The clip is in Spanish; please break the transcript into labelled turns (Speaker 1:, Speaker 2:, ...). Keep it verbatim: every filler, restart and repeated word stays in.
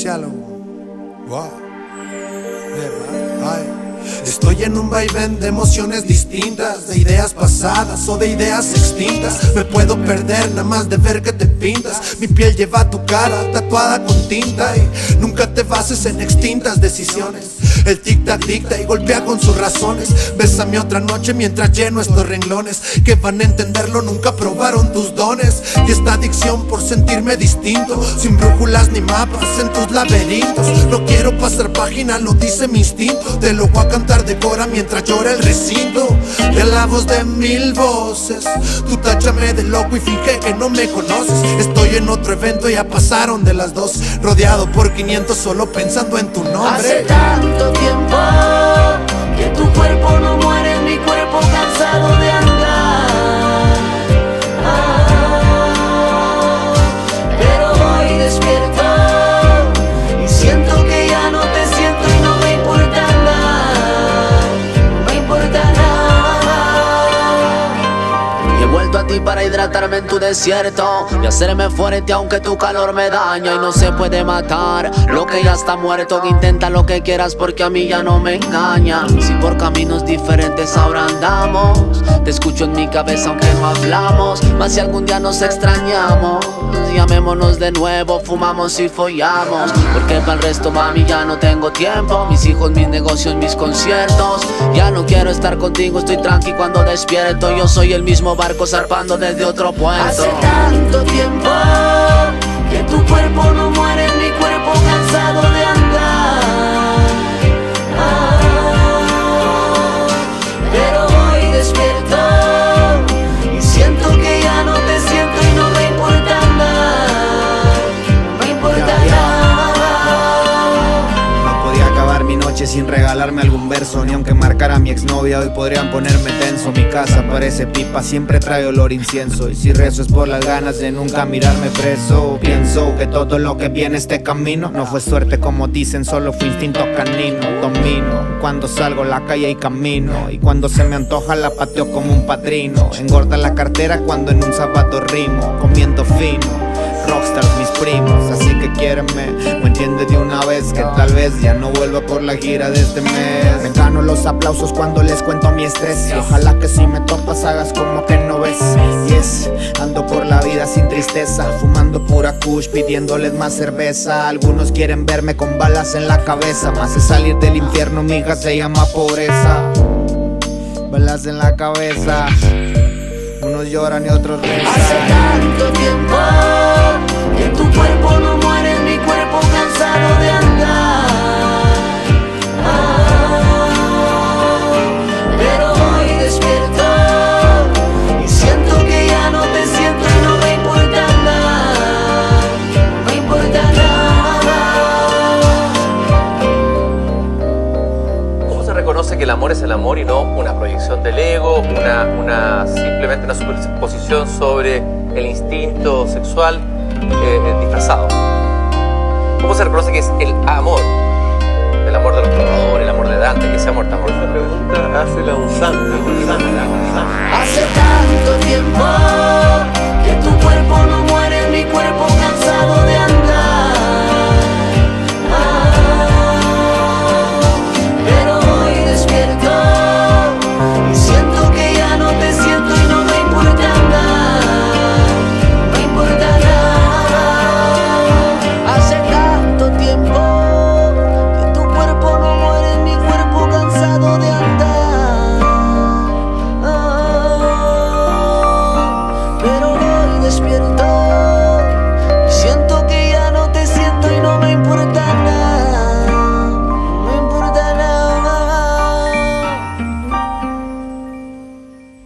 Speaker 1: Shallow. Wow. Ay. Estoy en un vaivén de emociones distintas, de ideas pasadas o de ideas extintas. Me puedo perder nada más de ver que te pintas. Mi piel lleva tu cara tatuada con tinta y nunca te bases en extintas decisiones. El tic-tac dicta y golpea con sus razones. Bésame otra noche mientras lleno estos renglones. Que van a entenderlo, nunca probaron tus dones. Y esta adicción por sentirme distinto, sin brújulas ni mapas en tus laberintos. No quiero pasar página, lo dice mi instinto. Te lo voy a cantar de cora mientras llora el recinto. De la voz de mil voces, tú táchame de loco y finge que no me conoces. Estoy en otro evento, ya pasaron de las dos, rodeado por quinientos solo pensando en tu nombre.
Speaker 2: Hace tanto tiempo que tu cuerpo no muere, mi cuerpo cansado de andar. Ah, pero hoy despierto y siento que ya no te siento y no me importa nada, no me importa nada. Y he vuelto a ti para hidratarme en tu desierto y hacerme fuerte aunque tu calor me daña. Y no se puede matar lo que ya está muerto. Intenta lo que quieras porque a mí ya no me engaña. Si por caminos diferentes ahora andamos, te escucho en mi cabeza aunque no hablamos. Mas si algún día nos extrañamos, llamémonos de nuevo, fumamos y follamos. Porque para el resto, mami, ya no tengo tiempo. Mis hijos, mis negocios, mis conciertos. Ya no quiero estar contigo, estoy tranqui cuando despierto. Yo soy el mismo barco zarpando desde otro puerto. Hace tanto tiempo que tu cuerpo no muere, mi cuerpo cansado de andar. Ah, pero hoy despierto y siento que ya no te siento y no me importa nada, no me importa nada.
Speaker 3: No podía acabar mi noche sin regalarme algún verso, ni aunque marcara a mi exnovia hoy podrían ponerme tenso. Mi casa parece pipa, siempre trae olor incienso. Y si rezo es por las ganas de nunca mirarme preso. Pienso que todo lo que viene este camino no fue suerte como dicen, solo fue instinto canino. Domino cuando salgo a la calle y camino, y cuando se me antoja la pateo como un padrino. Engorda la cartera cuando en un zapato rimo, comiendo fino. Rockstars mis primos, así que quiéreme o entiende de una vez que tal vez ya no vuelva por la gira de este mes. Me gano los aplausos cuando les cuento mi estrés, y ojalá que si me topas hagas como que no ves. Yes, ando por la vida sin tristeza, fumando pura kush, pidiéndoles más cerveza. Algunos quieren verme con balas en la cabeza, más es salir del infierno, mija, se llama pobreza. Balas en la cabeza, unos lloran y otros rezan.
Speaker 2: Hace tanto tiempo que tu cuerpo no muere, mi cuerpo cansado de andar. Ah, pero hoy despierto y siento que ya no te siento y no me importa nada, no me importa nada.
Speaker 4: ¿Cómo se reconoce que el amor es el amor y no una proyección del ego, una, una simplemente una superposición sobre el instinto sexual eh, disfrazado? ¿Cómo se reconoce que es el amor? El amor de los trovadores, el amor de Dante, que ese amor tan bonito. Esta pregunta hace la un santo.
Speaker 2: Hace tanto tiempo que tu cuerpo no muere, mi cuerpo cansado de